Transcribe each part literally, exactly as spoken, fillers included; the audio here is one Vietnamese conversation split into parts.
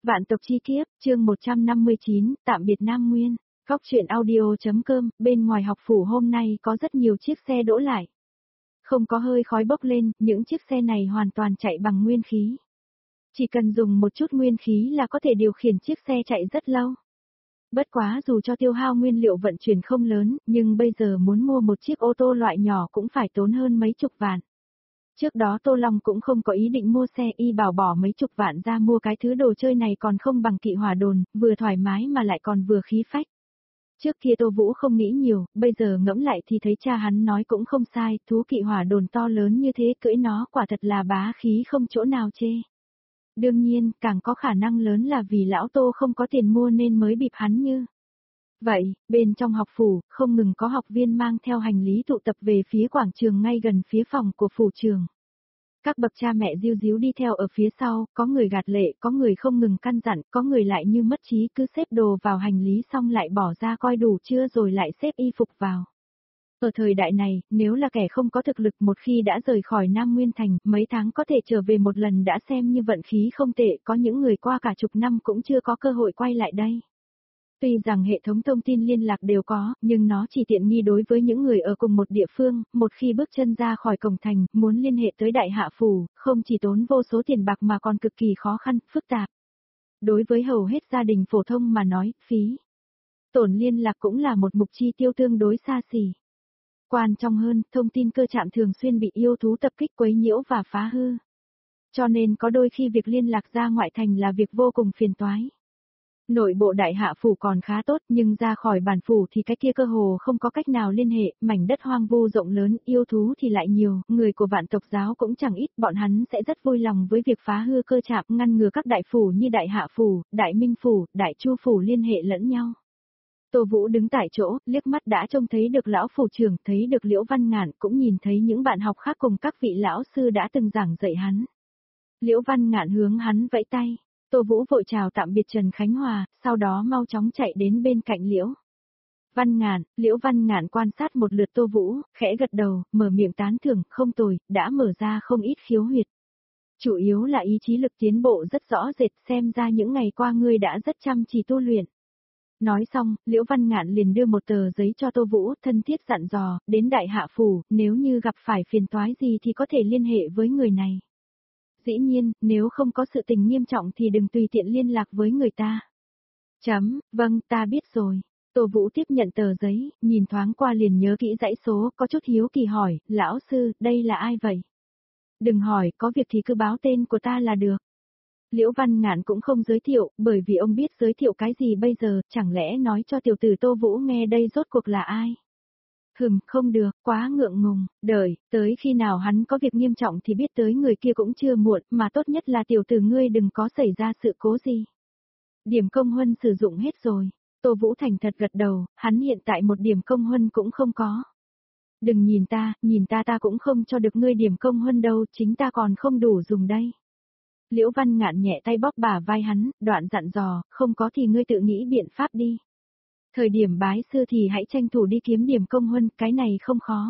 Vạn tộc chi kiếp, chương một trăm năm mươi chín, tạm biệt Nam Nguyên. Góc truyện audio.com, bên ngoài học phủ hôm nay có rất nhiều chiếc xe đỗ lại. Không có hơi khói bốc lên, những chiếc xe này hoàn toàn chạy bằng nguyên khí. Chỉ cần dùng một chút nguyên khí là có thể điều khiển chiếc xe chạy rất lâu. Bất quá dù cho tiêu hao nguyên liệu vận chuyển không lớn, nhưng bây giờ muốn mua một chiếc ô tô loại nhỏ cũng phải tốn hơn mấy chục vạn. Trước đó Tô Long cũng không có ý định mua xe, y bảo bỏ mấy chục vạn ra mua cái thứ đồ chơi này còn không bằng kỵ hỏa đồn, vừa thoải mái mà lại còn vừa khí phách. Trước kia Tô Vũ không nghĩ nhiều, bây giờ ngẫm lại thì thấy cha hắn nói cũng không sai, thú kỵ hỏa đồn to lớn như thế cưỡi nó quả thật là bá khí không chỗ nào chê. Đương nhiên, càng có khả năng lớn là vì lão Tô không có tiền mua nên mới bịp hắn như. Vậy, bên trong học phủ, không ngừng có học viên mang theo hành lý tụ tập về phía quảng trường ngay gần phía phòng của phủ trường. Các bậc cha mẹ díu díu đi theo ở phía sau, có người gạt lệ, có người không ngừng căn dặn, có người lại như mất trí cứ xếp đồ vào hành lý xong lại bỏ ra coi đủ chưa rồi lại xếp y phục vào. Ở thời đại này, nếu là kẻ không có thực lực một khi đã rời khỏi Nam Nguyên Thành, mấy tháng có thể trở về một lần đã xem như vận khí không tệ, có những người qua cả chục năm cũng chưa có cơ hội quay lại đây. Tuy rằng hệ thống thông tin liên lạc đều có, nhưng nó chỉ tiện nghi đối với những người ở cùng một địa phương, một khi bước chân ra khỏi cổng thành, muốn liên hệ tới Đại Hạ Phủ, không chỉ tốn vô số tiền bạc mà còn cực kỳ khó khăn, phức tạp. Đối với hầu hết gia đình phổ thông mà nói, phí tổn liên lạc cũng là một mục chi tiêu tương đối xa xỉ. Quan trọng hơn, thông tin cơ trạm thường xuyên bị yêu thú tập kích quấy nhiễu và phá hư. Cho nên có đôi khi việc liên lạc ra ngoại thành là việc vô cùng phiền toái. Nội bộ Đại Hạ Phủ còn khá tốt nhưng ra khỏi bản phủ thì cái kia cơ hồ không có cách nào liên hệ, mảnh đất hoang vu rộng lớn, yêu thú thì lại nhiều, người của vạn tộc giáo cũng chẳng ít, bọn hắn sẽ rất vui lòng với việc phá hư cơ trạm ngăn ngừa các đại phủ như Đại Hạ Phủ, Đại Minh Phủ, Đại Chu Phủ liên hệ lẫn nhau. Tô Vũ đứng tại chỗ, liếc mắt đã trông thấy được lão phủ trưởng, thấy được Liễu Văn Ngạn, cũng nhìn thấy những bạn học khác cùng các vị lão sư đã từng giảng dạy hắn. Liễu Văn Ngạn hướng hắn vẫy tay. Tô Vũ vội chào tạm biệt Trần Khánh Hòa, sau đó mau chóng chạy đến bên cạnh Liễu Văn Ngạn. Liễu Văn Ngạn quan sát một lượt Tô Vũ, khẽ gật đầu, mở miệng tán thưởng, không tồi, đã mở ra không ít khiếu huyệt. Chủ yếu là ý chí lực tiến bộ rất rõ rệt, xem ra những ngày qua ngươi đã rất chăm chỉ tu luyện. Nói xong, Liễu Văn Ngạn liền đưa một tờ giấy cho Tô Vũ, thân thiết dặn dò, đến Đại Hạ Phủ, nếu như gặp phải phiền toái gì thì có thể liên hệ với người này. Dĩ nhiên, nếu không có sự tình nghiêm trọng thì đừng tùy tiện liên lạc với người ta. Chấm, vâng, ta biết rồi. Tô Vũ tiếp nhận tờ giấy, nhìn thoáng qua liền nhớ kỹ dãy số, có chút hiếu kỳ hỏi, lão sư, đây là ai vậy? Đừng hỏi, có việc thì cứ báo tên của ta là được. Liễu Văn Ngạn cũng không giới thiệu, bởi vì ông biết giới thiệu cái gì bây giờ, chẳng lẽ nói cho tiểu tử Tô Vũ nghe đây rốt cuộc là ai? Hừm, không được, quá ngượng ngùng, đợi, tới khi nào hắn có việc nghiêm trọng thì biết tới người kia cũng chưa muộn, mà tốt nhất là tiểu tử ngươi đừng có xảy ra sự cố gì. Điểm công huân sử dụng hết rồi. Tô Vũ thành thật gật đầu, hắn hiện tại một điểm công huân cũng không có. Đừng nhìn ta, nhìn ta ta cũng không cho được ngươi điểm công huân đâu, chính ta còn không đủ dùng đây. Liễu Văn Ngạn nhẹ tay bóp bả vai hắn, đoạn dặn dò, không có thì ngươi tự nghĩ biện pháp đi. Thời điểm bái sư thì hãy tranh thủ đi kiếm điểm công huân, cái này không khó.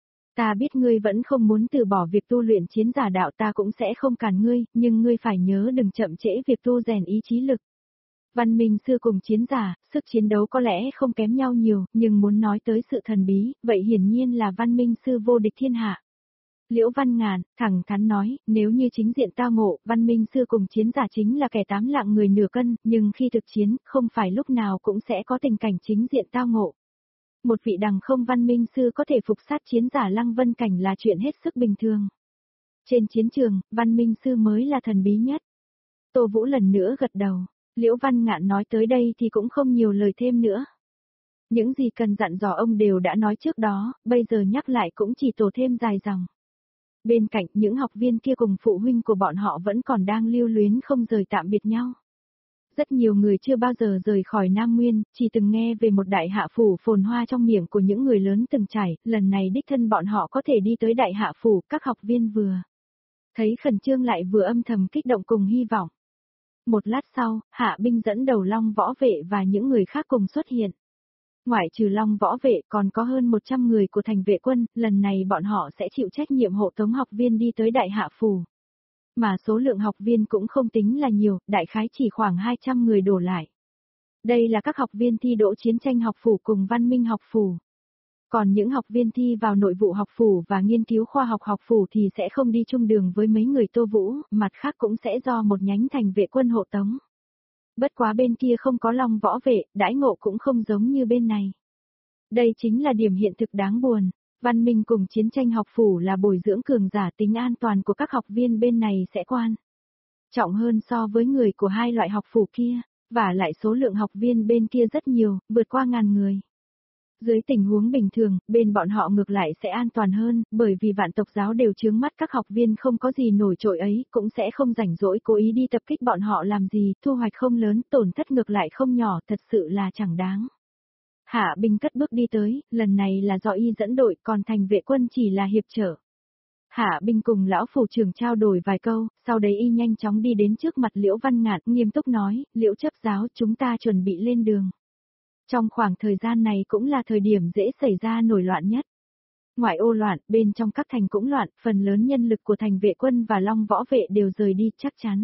Ta biết ngươi vẫn không muốn từ bỏ việc tu luyện chiến giả đạo, ta cũng sẽ không cản ngươi, nhưng ngươi phải nhớ đừng chậm trễ việc tu rèn ý chí lực. Văn minh sư cùng chiến giả, sức chiến đấu có lẽ không kém nhau nhiều, nhưng muốn nói tới sự thần bí, vậy hiển nhiên là văn minh sư vô địch thiên hạ. Liễu Văn Ngạn thẳng thắn nói, nếu như chính diện tao ngộ, văn minh sư cùng chiến giả chính là kẻ tám lạng người nửa cân, nhưng khi thực chiến, không phải lúc nào cũng sẽ có tình cảnh chính diện tao ngộ. Một vị đằng không văn minh sư có thể phục sát chiến giả Lăng Vân Cảnh là chuyện hết sức bình thường. Trên chiến trường, văn minh sư mới là thần bí nhất. Tô Vũ lần nữa gật đầu, Liễu Văn Ngạn nói tới đây thì cũng không nhiều lời thêm nữa. Những gì cần dặn dò ông đều đã nói trước đó, bây giờ nhắc lại cũng chỉ tổ thêm dài dòng. Bên cạnh những học viên kia cùng phụ huynh của bọn họ vẫn còn đang lưu luyến không rời tạm biệt nhau. Rất nhiều người chưa bao giờ rời khỏi Nam Nguyên, chỉ từng nghe về một Đại Hạ Phủ phồn hoa trong miệng của những người lớn từng trải, lần này đích thân bọn họ có thể đi tới Đại Hạ Phủ, các học viên vừa thấy khẩn trương lại vừa âm thầm kích động cùng hy vọng. Một lát sau, Hạ binh dẫn đầu Long Võ Vệ và những người khác cùng xuất hiện. Ngoại trừ Long Võ Vệ còn có hơn một trăm người của thành vệ quân, lần này bọn họ sẽ chịu trách nhiệm hộ tống học viên đi tới Đại Hạ Phủ. Mà số lượng học viên cũng không tính là nhiều, đại khái chỉ khoảng hai trăm người đổ lại. Đây là các học viên thi đỗ chiến tranh học phủ cùng văn minh học phủ. Còn những học viên thi vào nội vụ học phủ và nghiên cứu khoa học học phủ thì sẽ không đi chung đường với mấy người Tô Vũ, mặt khác cũng sẽ do một nhánh thành vệ quân hộ tống. Bất quá bên kia không có long võ vệ, đãi ngộ cũng không giống như bên này. Đây chính là điểm hiện thực đáng buồn. Văn minh cùng chiến tranh học phủ là bồi dưỡng cường giả, tính an toàn của các học viên bên này sẽ quan trọng hơn so với người của hai loại học phủ kia, và lại số lượng học viên bên kia rất nhiều, vượt qua ngàn người. Dưới tình huống bình thường, bên bọn họ ngược lại sẽ an toàn hơn, bởi vì vạn tộc giáo đều chướng mắt các học viên không có gì nổi trội ấy, cũng sẽ không rảnh rỗi cố ý đi tập kích bọn họ làm gì, thu hoạch không lớn, tổn thất ngược lại không nhỏ, thật sự là chẳng đáng. Hạ Binh cất bước đi tới, lần này là do y dẫn đội, còn thành vệ quân chỉ là hiệp trợ. Hạ Binh cùng lão phủ trưởng trao đổi vài câu, sau đấy y nhanh chóng đi đến trước mặt Liễu Văn Ngạn, nghiêm túc nói, Liễu chấp giáo, chúng ta chuẩn bị lên đường. Trong khoảng thời gian này cũng là thời điểm dễ xảy ra nổi loạn nhất. Ngoại ô loạn, bên trong các thành cũng loạn, phần lớn nhân lực của thành vệ quân và long võ vệ đều rời đi, chắc chắn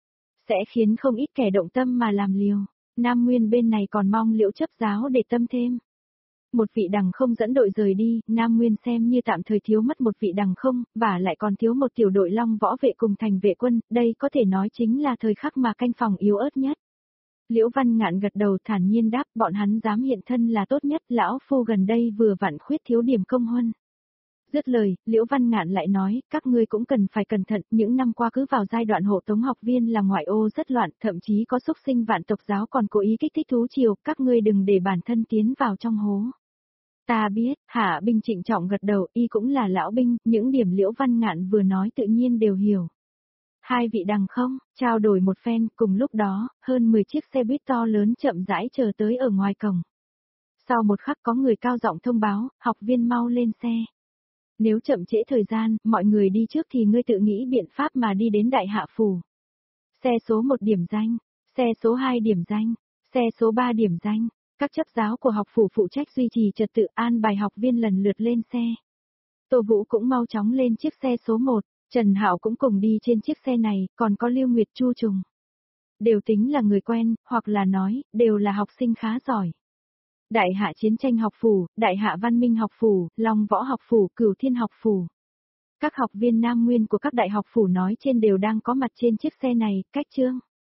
sẽ khiến không ít kẻ động tâm mà làm liều. Nam Nguyên bên này còn mong Liễu chấp giáo để tâm thêm. Một vị đằng không dẫn đội rời đi, Nam Nguyên xem như tạm thời thiếu mất một vị đằng không, và lại còn thiếu một tiểu đội long võ vệ cùng thành vệ quân, đây có thể nói chính là thời khắc mà canh phòng yếu ớt nhất. Liễu Văn Ngạn gật đầu thản nhiên đáp, bọn hắn dám hiện thân là tốt nhất, lão phu gần đây vừa vặn khuyết thiếu điểm công huân. Dứt lời, Liễu Văn Ngạn lại nói, các ngươi cũng cần phải cẩn thận, những năm qua cứ vào giai đoạn hộ tống học viên là ngoại ô rất loạn, thậm chí có xúc sinh vạn tộc giáo còn cố ý kích thích thú triều, các ngươi đừng để bản thân tiến vào trong hố. Ta biết, Hạ Binh trịnh trọng gật đầu, y cũng là lão binh, những điểm Liễu Văn Ngạn vừa nói tự nhiên đều hiểu. Hai vị đằng không, trao đổi một phen, cùng lúc đó, hơn mười chiếc xe buýt to lớn chậm rãi chờ tới ở ngoài cổng. Sau một khắc có người cao giọng thông báo, học viên mau lên xe. Nếu chậm trễ thời gian, mọi người đi trước thì ngươi tự nghĩ biện pháp mà đi đến Đại Hạ Phủ. Xe số một điểm danh, xe số hai điểm danh, xe số ba điểm danh, các chấp giáo của học phủ phụ trách duy trì trật tự an bài học viên lần lượt lên xe. Tô Vũ cũng mau chóng lên chiếc xe số một. Trần Hạo cũng cùng đi trên chiếc xe này, còn có Lưu Nguyệt Chu Trùng. Đều tính là người quen, hoặc là nói, đều là học sinh khá giỏi. Đại Hạ Chiến tranh học phủ, Đại Hạ Văn minh học phủ, Long Võ học phủ, Cửu Thiên học phủ. Các học viên Nam Nguyên của các đại học phủ nói trên đều đang có mặt trên chiếc xe này, cách chương.